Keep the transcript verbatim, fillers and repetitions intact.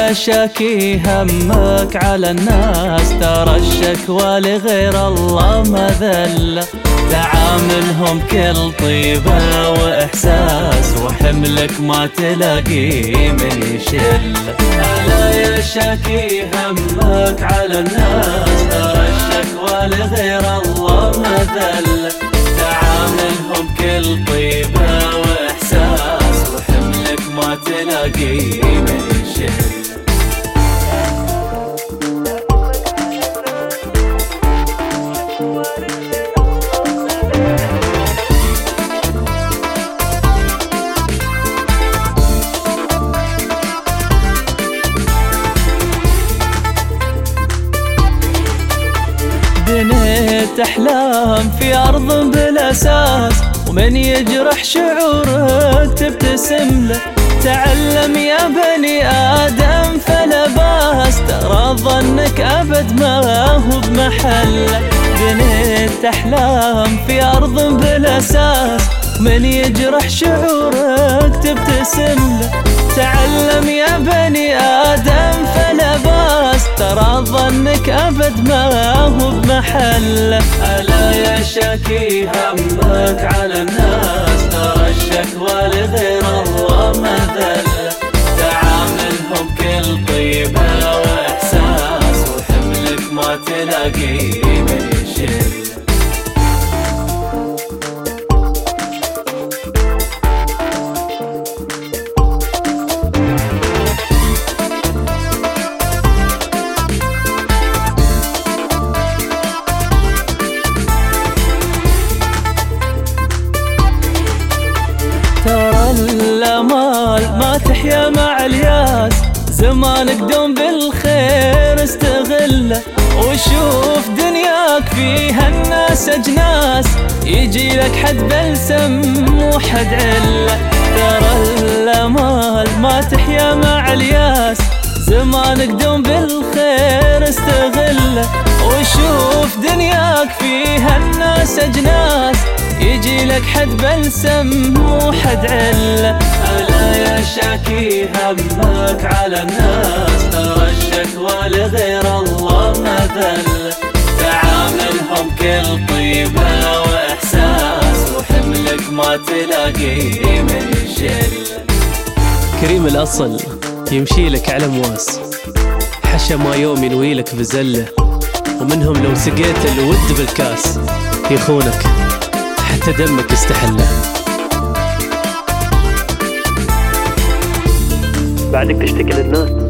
يا شاكي همك على الناس، ترى الشكوى لغير الله مذلة، تعاملهم كل طيبة وإحساس، وحملك ما تلاقي من يشل. ألا يا شاكي همك على الناس، ترى الشكوى لغير الله مذلة، تعاملهم كل طيبة وإحساس، وحملك ما تلاقي من يشل. بنيت أحلام في أرض بلا أساس، ومن يجرح شعورك تبتسم له، تعلم يا بني آدم فلا باس، ترى ظنك أبد ما هو بمحله. بنيت أحلام في أرض بلا أساس، من يجرح شعورك تبتسم له، تعلم يا بني آدم فلا باس، ترى ظنك أبد ما هو بمحله. ألا يا شاكي همك على الناس، ترى الشكوى لغير الله مذلة، تعاملهم كل طيبة وإحساس، وحملك ما تلاقي من يشل. ترى الأمال ما تحيا مع الياس، زمانك دوم بالخير استغله، وشوف دنياك فيها الناس أجناس، يجي لك حد بلسم وحد عله. ترى الأمال ما تحيا مع الياس، زمانك دوم بالخير استغله، وشوف دنياك فيها الناس أجناس، يجي لك حد بلسم وحد عله. ألا يا شاكي همك على الناس، ترى الشكوى لغير الله مذلة، تعاملهم كل طيبة وإحساس، وحملك ما تلاقي من يشل. كريم الأصل يمشي لك على مواس، حشا ما يوم ينويلك بزلة، ومنهم لو سقيت الود بالكاس يخونك حتى دمك يستحله. بعدك تشتكي للناس